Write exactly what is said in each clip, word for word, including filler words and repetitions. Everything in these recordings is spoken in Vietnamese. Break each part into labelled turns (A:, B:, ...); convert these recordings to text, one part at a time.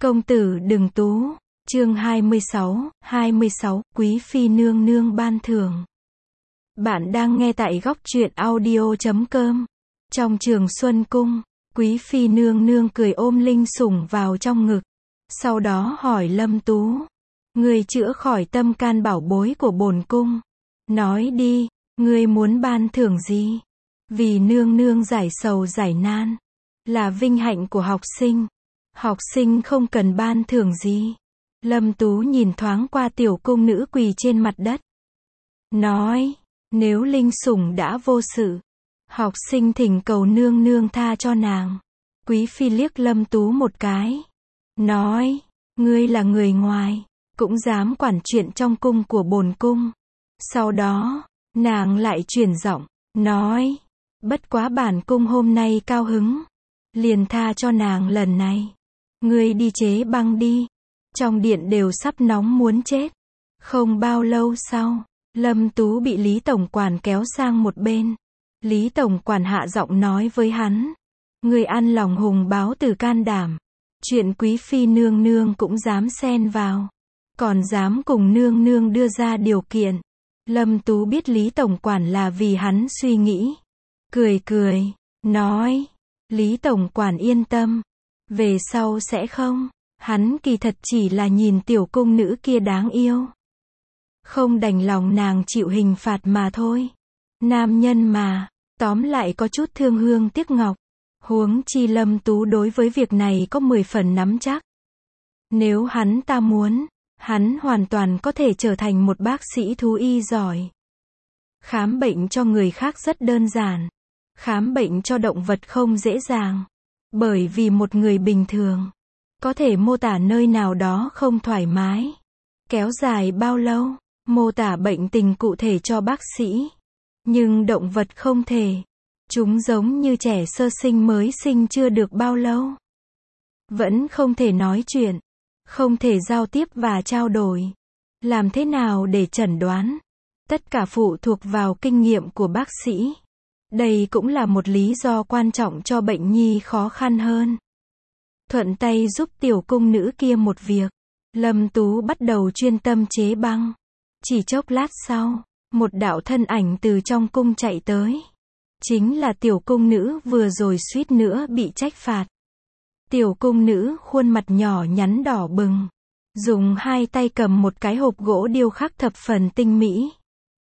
A: Công tử đừng tú. Chương hai mươi sáu, hai mươi sáu, Quý phi nương nương ban thưởng. Bạn đang nghe tại góc truyện audio chấm com. Trong Trường Xuân cung, Quý phi nương nương cười ôm Linh Sủng vào trong ngực. Sau đó hỏi Lâm Tú, ngươi chữa khỏi tâm can bảo bối của bổn cung. Nói đi, ngươi muốn ban thưởng gì? Vì nương nương giải sầu giải nan, là vinh hạnh của học sinh. Học sinh không cần ban thưởng gì. Lâm Tú nhìn thoáng qua tiểu cung nữ quỳ trên mặt đất. Nói, nếu Linh Sủng đã vô sự, học sinh thỉnh cầu nương nương tha cho nàng. Quý phi liếc Lâm Tú một cái. Nói, ngươi là người ngoài, cũng dám quản chuyện trong cung của bổn cung. Sau đó, nàng lại chuyển giọng, nói, bất quá bản cung hôm nay cao hứng, liền tha cho nàng lần này. Ngươi đi chế băng đi. Trong điện đều sắp nóng muốn chết. Không bao lâu sau, Lâm Tú bị Lý Tổng Quản kéo sang một bên. Lý Tổng Quản hạ giọng nói với hắn. Ngươi ăn lòng hùng báo từ can đảm. Chuyện quý phi nương nương cũng dám xen vào. Còn dám cùng nương nương đưa ra điều kiện. Lâm Tú biết Lý Tổng Quản là vì hắn suy nghĩ. Cười cười, nói. Lý Tổng Quản yên tâm. Về sau sẽ không. Hắn kỳ thật chỉ là nhìn tiểu cung nữ kia đáng yêu. Không đành lòng nàng chịu hình phạt mà thôi. Nam nhân mà, tóm lại có chút thương hương tiếc ngọc. Huống chi Lâm Tú đối với việc này có mười phần nắm chắc. Nếu hắn ta muốn, hắn hoàn toàn có thể trở thành một bác sĩ thú y giỏi. Khám bệnh cho người khác rất đơn giản. Khám bệnh cho động vật không dễ dàng. Bởi vì một người bình thường có thể mô tả nơi nào đó không thoải mái, kéo dài bao lâu, mô tả bệnh tình cụ thể cho bác sĩ. Nhưng động vật không thể. Chúng giống như trẻ sơ sinh mới sinh chưa được bao lâu. Vẫn không thể nói chuyện, không thể giao tiếp và trao đổi. Làm thế nào để chẩn đoán? Tất cả phụ thuộc vào kinh nghiệm của bác sĩ. Đây cũng là một lý do quan trọng cho bệnh nhi khó khăn hơn. Thuận tay giúp tiểu cung nữ kia một việc. Lâm Tú bắt đầu chuyên tâm chế băng. Chỉ chốc lát sau, một đạo thân ảnh từ trong cung chạy tới. Chính là tiểu cung nữ vừa rồi suýt nữa bị trách phạt. Tiểu cung nữ khuôn mặt nhỏ nhắn đỏ bừng. Dùng hai tay cầm một cái hộp gỗ điêu khắc thập phần tinh mỹ.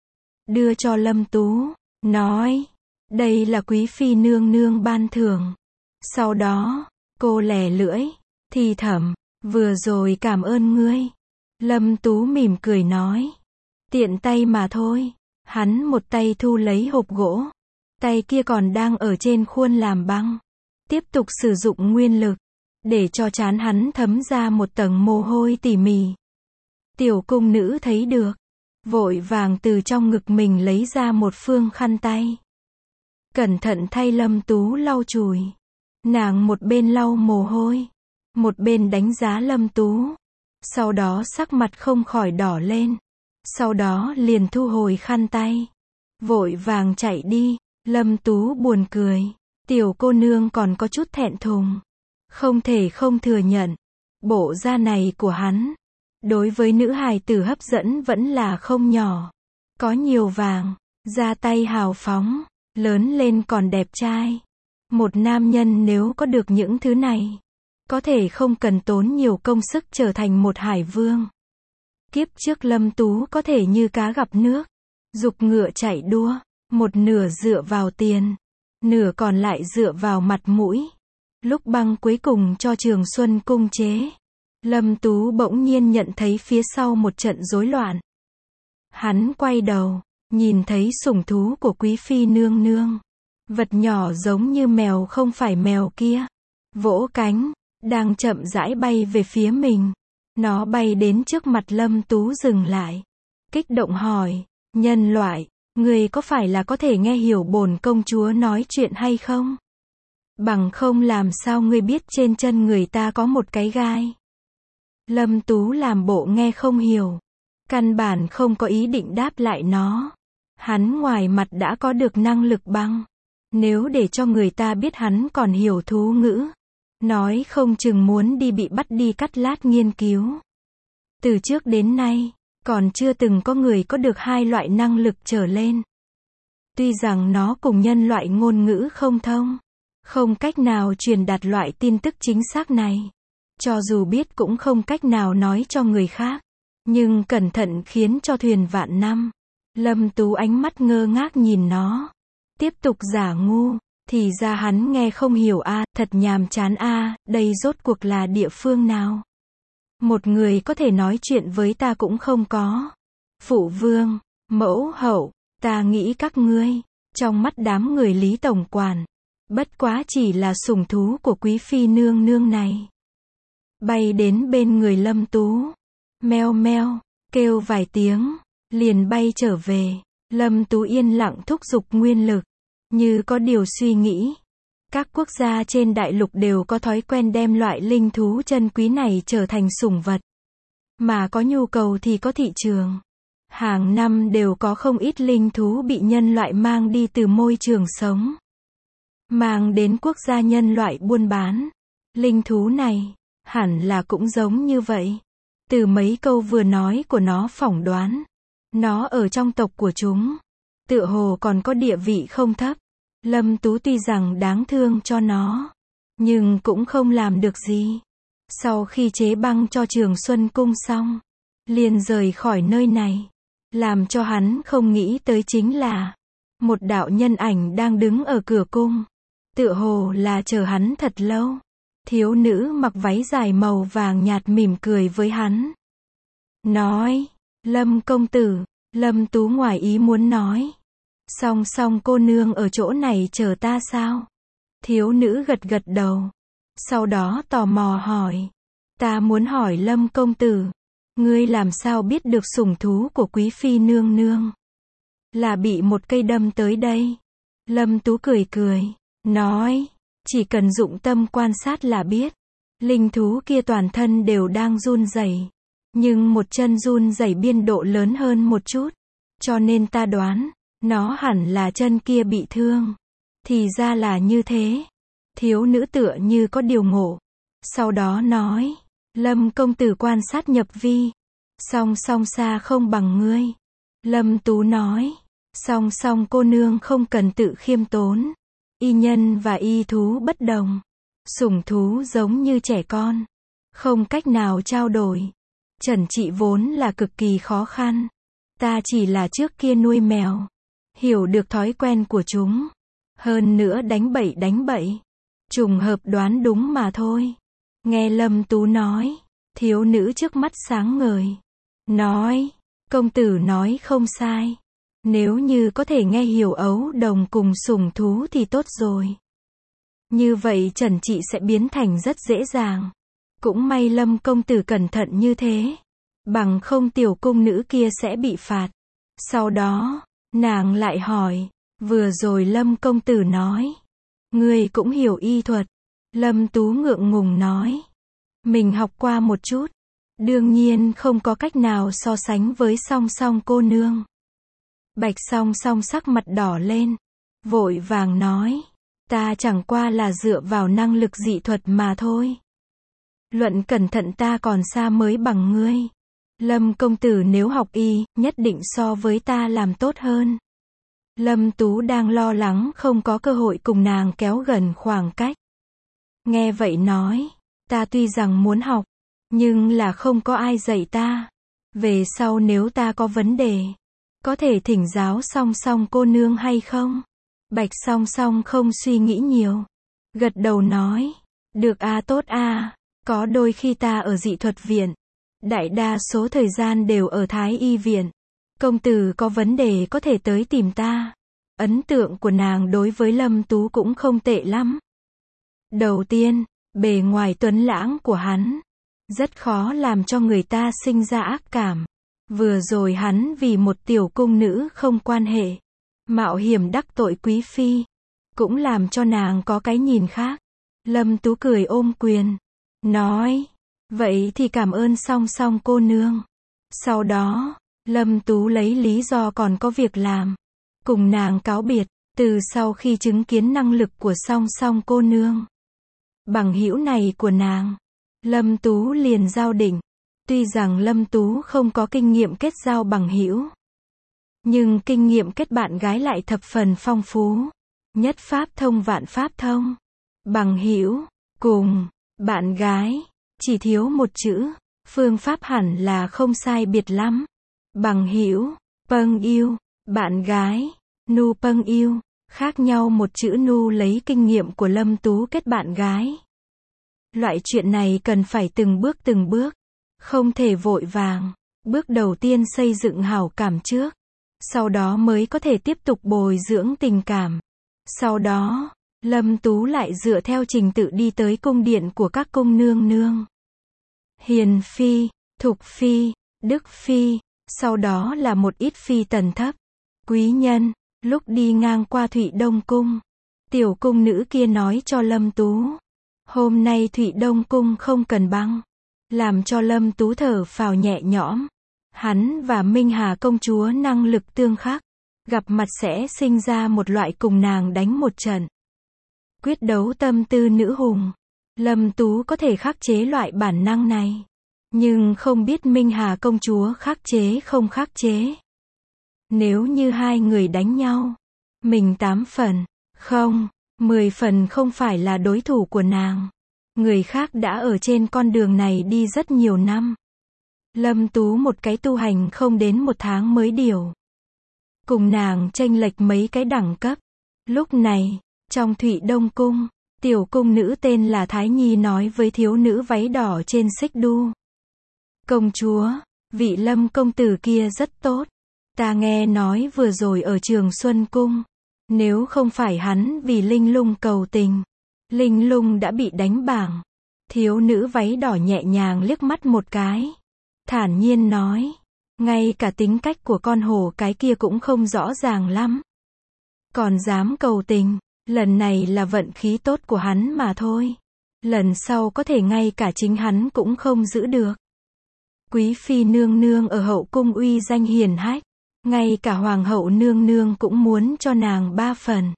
A: Đưa cho Lâm Tú, nói. Đây là quý phi nương nương ban thưởng. Sau đó, cô lè lưỡi, thì thầm, vừa rồi cảm ơn ngươi. Lâm Tú mỉm cười nói. Tiện tay mà thôi. Hắn một tay thu lấy hộp gỗ. Tay kia còn đang ở trên khuôn làm băng. Tiếp tục sử dụng nguyên lực. Để cho trán hắn thấm ra một tầng mồ hôi tỉ mỉ. Tiểu cung nữ thấy được. Vội vàng từ trong ngực mình lấy ra một phương khăn tay. Cẩn thận thay Lâm Tú lau chùi. Nàng một bên lau mồ hôi, một bên đánh giá Lâm Tú. Sau đó sắc mặt không khỏi đỏ lên. Sau đó liền thu hồi khăn tay. Vội vàng chạy đi. Lâm Tú buồn cười. Tiểu cô nương còn có chút thẹn thùng. Không thể không thừa nhận. Bộ da này của hắn, đối với nữ hài tử hấp dẫn vẫn là không nhỏ. Có nhiều vàng, da tay hào phóng. Lớn lên còn đẹp trai. Một nam nhân nếu có được những thứ này, có thể không cần tốn nhiều công sức trở thành một hải vương. Kiếp trước Lâm Tú có thể như cá gặp nước, giục ngựa chạy đua, một nửa dựa vào tiền, nửa còn lại dựa vào mặt mũi. Lúc băng cuối cùng cho Trường Xuân cung chế, Lâm Tú bỗng nhiên nhận thấy phía sau một trận rối loạn. Hắn quay đầu, nhìn thấy sủng thú của quý phi nương nương. Vật nhỏ giống như mèo không phải mèo kia. Vỗ cánh, đang chậm rãi bay về phía mình. Nó bay đến trước mặt Lâm Tú dừng lại. Kích động hỏi, nhân loại, người có phải là có thể nghe hiểu bổn công chúa nói chuyện hay không? Bằng không làm sao ngươi biết trên chân người ta có một cái gai? Lâm Tú làm bộ nghe không hiểu. Căn bản không có ý định đáp lại nó. Hắn ngoài mặt đã có được năng lực băng. Nếu để cho người ta biết hắn còn hiểu thú ngữ, Nói không chừng muốn đi bị bắt đi cắt lát nghiên cứu. Từ trước đến nay, còn chưa từng có người có được hai loại năng lực trở lên. Tuy rằng nó cùng nhân loại ngôn ngữ không thông, không cách nào truyền đạt loại tin tức chính xác này. Cho dù biết cũng không cách nào nói cho người khác. Nhưng cẩn thận khiến cho thuyền vạn năm. Lâm Tú ánh mắt ngơ ngác nhìn nó. Tiếp tục giả ngu. Thì ra hắn nghe không hiểu a, à, thật nhàm chán a, à, đây rốt cuộc là địa phương nào? Một người có thể nói chuyện với ta cũng không có. Phụ vương, mẫu hậu, ta nghĩ các ngươi, trong mắt đám người Lý tổng quản, bất quá chỉ là sủng thú của quý phi nương nương này. Bay đến bên người Lâm Tú. Meo meo, kêu vài tiếng, liền bay trở về. Lâm Tú yên lặng thúc giục nguyên lực, như có điều suy nghĩ. Các quốc gia trên đại lục đều có thói quen đem loại linh thú chân quý này trở thành sủng vật. Mà có nhu cầu thì có thị trường. Hàng năm đều có không ít linh thú bị nhân loại mang đi từ môi trường sống. Mang đến quốc gia nhân loại buôn bán. Linh thú này, hẳn là cũng giống như vậy. Từ mấy câu vừa nói của nó phỏng đoán. Nó ở trong tộc của chúng. Tựa hồ còn có địa vị không thấp. Lâm Tú tuy rằng đáng thương cho nó, nhưng cũng không làm được gì. Sau khi chế băng cho Trường Xuân Cung xong, liền rời khỏi nơi này. Làm cho hắn không nghĩ tới chính là một đạo nhân ảnh đang đứng ở cửa cung. Tựa hồ là chờ hắn thật lâu. Thiếu nữ mặc váy dài màu vàng nhạt mỉm cười với hắn. Nói, Lâm công tử. Lâm Tú ngoài ý muốn nói. Song song cô nương ở chỗ này chờ ta sao? Thiếu nữ gật gật đầu. Sau đó tò mò hỏi. Ta muốn hỏi Lâm công tử. Ngươi làm sao biết được sủng thú của quý phi nương nương? Là bị một cây đâm tới đây. Lâm Tú cười cười. Nói. Chỉ cần dụng tâm quan sát là biết. Linh thú kia toàn thân đều đang run rẩy. Nhưng một chân run rẩy biên độ lớn hơn một chút. Cho nên ta đoán. Nó hẳn là chân kia bị thương. Thì ra là như thế. Thiếu nữ tựa như có điều ngộ. Sau đó nói. Lâm công tử quan sát nhập vi. Song song xa không bằng ngươi. Lâm Tú nói. Song song cô nương không cần tự khiêm tốn. Y nhân và y thú bất đồng. Sủng thú giống như trẻ con. Không cách nào trao đổi. Trần trị vốn là cực kỳ khó khăn. Ta chỉ là trước kia nuôi mèo. Hiểu được thói quen của chúng. Hơn nữa đánh bậy đánh bậy. Trùng hợp đoán đúng mà thôi. Nghe Lâm Tú nói. Thiếu nữ trước mắt sáng ngời. Nói. Công tử nói không sai. Nếu như có thể nghe hiểu ấu đồng cùng sủng thú thì tốt rồi. Như vậy trần trị sẽ biến thành rất dễ dàng. Cũng may Lâm công tử cẩn thận như thế. Bằng không tiểu cung nữ kia sẽ bị phạt. Sau đó, nàng lại hỏi. Vừa rồi Lâm công tử nói. Ngươi cũng hiểu y thuật. Lâm Tú ngượng ngùng nói. Mình học qua một chút. Đương nhiên không có cách nào so sánh với song song cô nương. Bạch song song sắc mặt đỏ lên. Vội vàng nói. Ta chẳng qua là dựa vào năng lực dị thuật mà thôi. Luận cẩn thận ta còn xa mới bằng ngươi. Lâm công tử nếu học y, nhất định so với ta làm tốt hơn. Lâm Tú đang lo lắng không có cơ hội cùng nàng kéo gần khoảng cách. Nghe vậy nói. Ta tuy rằng muốn học, nhưng là không có ai dạy ta. Về sau nếu ta có vấn đề, có thể thỉnh giáo song song cô nương hay không? Bạch song song không suy nghĩ nhiều. Gật đầu nói. Được a, tốt a. Có đôi khi ta ở dị thuật viện. Đại đa số thời gian đều ở Thái y viện. Công tử có vấn đề có thể tới tìm ta. Ấn tượng của nàng đối với Lâm Tú cũng không tệ lắm. Đầu tiên, bề ngoài tuấn lãng của hắn rất khó làm cho người ta sinh ra ác cảm. Vừa rồi hắn vì một tiểu cung nữ không quan hệ, mạo hiểm đắc tội quý phi, cũng làm cho nàng có cái nhìn khác. Lâm Tú cười ôm quyền, nói, vậy thì cảm ơn song song cô nương. Sau đó, Lâm Tú lấy lý do còn có việc làm, cùng nàng cáo biệt. Từ sau khi chứng kiến năng lực của song song cô nương, bằng hữu này của nàng. Lâm Tú liền giao định. Tuy rằng Lâm Tú không có kinh nghiệm kết giao bằng hữu, nhưng kinh nghiệm kết bạn gái lại thập phần phong phú. Nhất pháp thông vạn pháp thông. Bằng hữu, cùng, bạn gái, chỉ thiếu một chữ, phương pháp hẳn là không sai biệt lắm. Bằng hữu, pâng yêu, bạn gái, nu pâng yêu, khác nhau một chữ. Nu lấy kinh nghiệm của Lâm Tú kết bạn gái. Loại chuyện này cần phải từng bước từng bước, không thể vội vàng. Bước đầu tiên xây dựng hảo cảm trước, sau đó mới có thể tiếp tục bồi dưỡng tình cảm. Sau đó, Lâm Tú lại dựa theo trình tự đi tới cung điện của các cung nương nương. Hiền phi, Thục phi, Đức phi, sau đó là một ít phi tần thấp, quý nhân. Lúc đi ngang qua Thụy Đông cung, tiểu cung nữ kia nói cho Lâm Tú, hôm nay Thụy Đông cung không cần băng, làm cho Lâm Tú thở phào nhẹ nhõm. Hắn và Minh Hà công chúa năng lực tương khắc, gặp mặt sẽ sinh ra một loại cùng nàng đánh một trận. Quyết đấu tâm tư nữ hùng. Lâm Tú có thể khắc chế loại bản năng này, nhưng không biết Minh Hà công chúa khắc chế không khắc chế. Nếu như hai người đánh nhau, mình tám phần, không, mười phần không phải là đối thủ của nàng. Người khác đã ở trên con đường này đi rất nhiều năm. Lâm Tú một cái tu hành không đến một tháng mới điều. Cùng nàng chênh lệch mấy cái đẳng cấp. Lúc này, trong Thụy Đông cung, tiểu cung nữ tên là Thái Nhi nói với thiếu nữ váy đỏ trên xích đu. Công chúa, vị Lâm công tử kia rất tốt. Ta nghe nói vừa rồi ở Trường Xuân cung, nếu không phải hắn vì Linh Lung cầu tình, Linh Lung đã bị đánh bảng. Thiếu nữ váy đỏ nhẹ nhàng liếc mắt một cái, thản nhiên nói, ngay cả tính cách của con hổ cái kia cũng không rõ ràng lắm, còn dám cầu tình. Lần này là vận khí tốt của hắn mà thôi, lần sau có thể ngay cả chính hắn cũng không giữ được. Quý phi nương nương ở hậu cung uy danh hiển hách, ngay cả hoàng hậu nương nương cũng muốn cho nàng ba phần.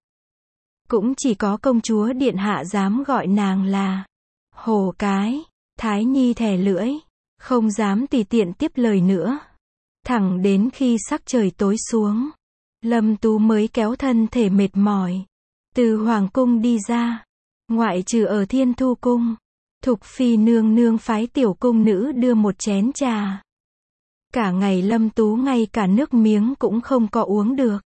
A: Cũng chỉ có công chúa điện hạ dám gọi nàng là hổ cái. Thái Nhi thè lưỡi, không dám tùy tiện tiếp lời nữa. Thẳng đến khi sắc trời tối xuống, Lâm Tú mới kéo thân thể mệt mỏi, từ hoàng cung đi ra. Ngoại trừ ở Thiên Thu cung, Thục phi nương nương phái tiểu cung nữ đưa một chén trà. Cả ngày Lâm Tú ngay cả nước miếng cũng không có uống được.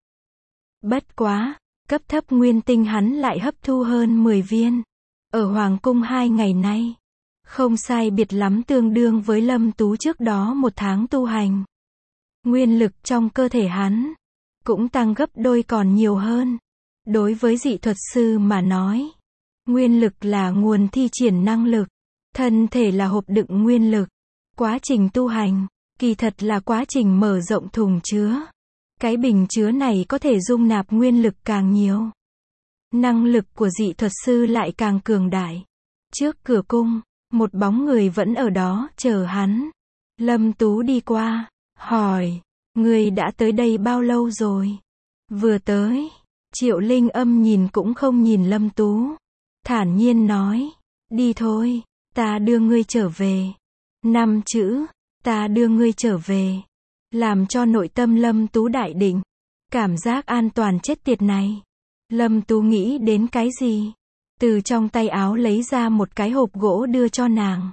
A: Bất quá, cấp thấp nguyên tinh hắn lại hấp thu hơn mười viên. Ở hoàng cung hai ngày nay, không sai biệt lắm tương đương với Lâm Tú trước đó một tháng tu hành. Nguyên lực trong cơ thể hắn cũng tăng gấp đôi còn nhiều hơn. Đối với dị thuật sư mà nói, nguyên lực là nguồn thi triển năng lực, thân thể là hộp đựng nguyên lực. Quá trình tu hành, kỳ thật là quá trình mở rộng thùng chứa. Cái bình chứa này có thể dung nạp nguyên lực càng nhiều, năng lực của dị thuật sư lại càng cường đại. Trước cửa cung, một bóng người vẫn ở đó chờ hắn. Lâm Tú đi qua, hỏi, người đã tới đây bao lâu rồi? Vừa tới. Triệu Linh Âm nhìn cũng không nhìn Lâm Tú, thản nhiên nói, đi thôi, ta đưa ngươi trở về. Năm chữ, ta đưa ngươi trở về, làm cho nội tâm Lâm Tú đại định. Cảm giác an toàn chết tiệt này. Lâm Tú nghĩ đến cái gì? Từ trong tay áo lấy ra một cái hộp gỗ đưa cho nàng.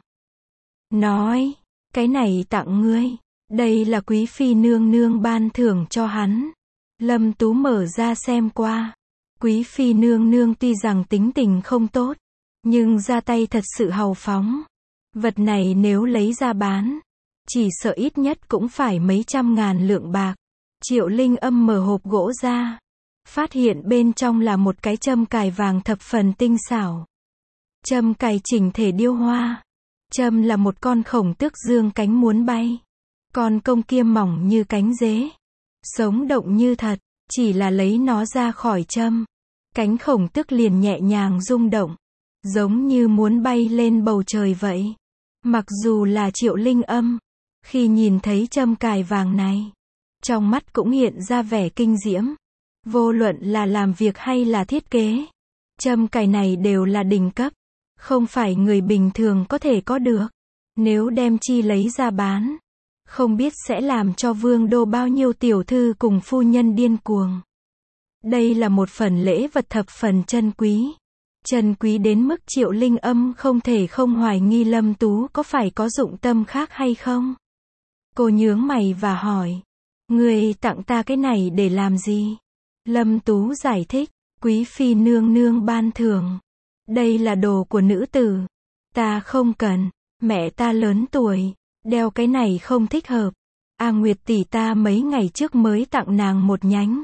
A: Nói, cái này tặng ngươi, đây là quý phi nương nương ban thưởng cho hắn. Lâm Tú mở ra xem qua. Quý phi nương nương tuy rằng tính tình không tốt, nhưng ra tay thật sự hào phóng. Vật này nếu lấy ra bán, chỉ sợ ít nhất cũng phải mấy trăm ngàn lượng bạc. Triệu Linh Âm mở hộp gỗ ra, phát hiện bên trong là một cái châm cài vàng thập phần tinh xảo. Châm cài chỉnh thể điêu hoa. Châm là một con khổng tước dương cánh muốn bay. Con công kia mỏng như cánh dế, sống động như thật, chỉ là lấy nó ra khỏi châm, cánh khổng tước liền nhẹ nhàng rung động, giống như muốn bay lên bầu trời vậy. Mặc dù là Triệu Linh Âm, khi nhìn thấy châm cài vàng này, trong mắt cũng hiện ra vẻ kinh diễm. Vô luận là làm việc hay là thiết kế, châm cài này đều là đỉnh cấp. Không phải người bình thường có thể có được. Nếu đem chi lấy ra bán, không biết sẽ làm cho vương đô bao nhiêu tiểu thư cùng phu nhân điên cuồng. Đây là một phần lễ vật thập phần chân quý. Chân quý đến mức Triệu Linh Âm không thể không hoài nghi Lâm Tú có phải có dụng tâm khác hay không. Cô nhướng mày và hỏi, người tặng ta cái này để làm gì? Lâm Tú giải thích, quý phi nương nương ban thưởng. Đây là đồ của nữ tử. Ta không cần, mẹ ta lớn tuổi, đeo cái này không thích hợp. A Nguyệt tỷ ta mấy ngày trước mới tặng nàng một nhánh.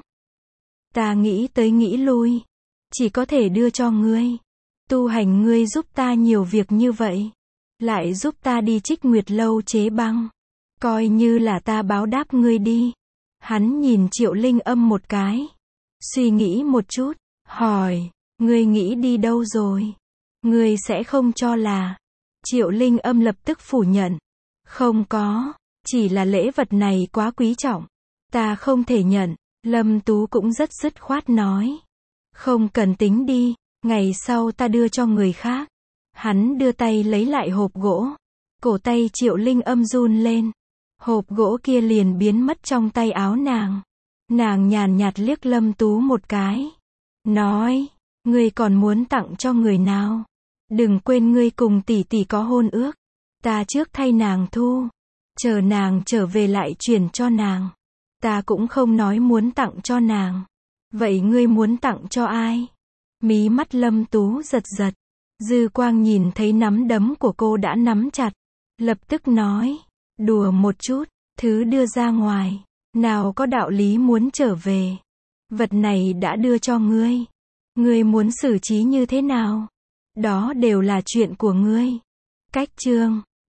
A: Ta nghĩ tới nghĩ lui, chỉ có thể đưa cho ngươi. Tu hành ngươi giúp ta nhiều việc như vậy, lại giúp ta đi Trích Nguyệt lâu chế băng, coi như là ta báo đáp ngươi đi. Hắn nhìn Triệu Linh Âm một cái, suy nghĩ một chút, hỏi, ngươi nghĩ đi đâu rồi? Ngươi sẽ không cho là? Triệu Linh Âm lập tức phủ nhận, không có, chỉ là lễ vật này quá quý trọng, ta không thể nhận. Lâm Tú cũng rất dứt khoát nói, không cần tính đi, ngày sau ta đưa cho người khác. Hắn đưa tay lấy lại hộp gỗ, cổ tay Triệu Linh Âm run lên, hộp gỗ kia liền biến mất trong tay áo nàng. Nàng nhàn nhạt liếc Lâm Tú một cái, nói, ngươi còn muốn tặng cho người nào? Đừng quên ngươi cùng tỷ tỷ có hôn ước, ta trước thay nàng thu, chờ nàng trở về lại chuyển cho nàng. Ta cũng không nói muốn tặng cho nàng. Vậy ngươi muốn tặng cho ai? Mí mắt Lâm Tú giật giật, dư quang nhìn thấy nắm đấm của cô đã nắm chặt, lập tức nói, đùa một chút, thứ đưa ra ngoài, nào có đạo lý muốn trở về. Vật này đã đưa cho ngươi, ngươi muốn xử trí như thế nào? Đó đều là chuyện của ngươi. Cách chương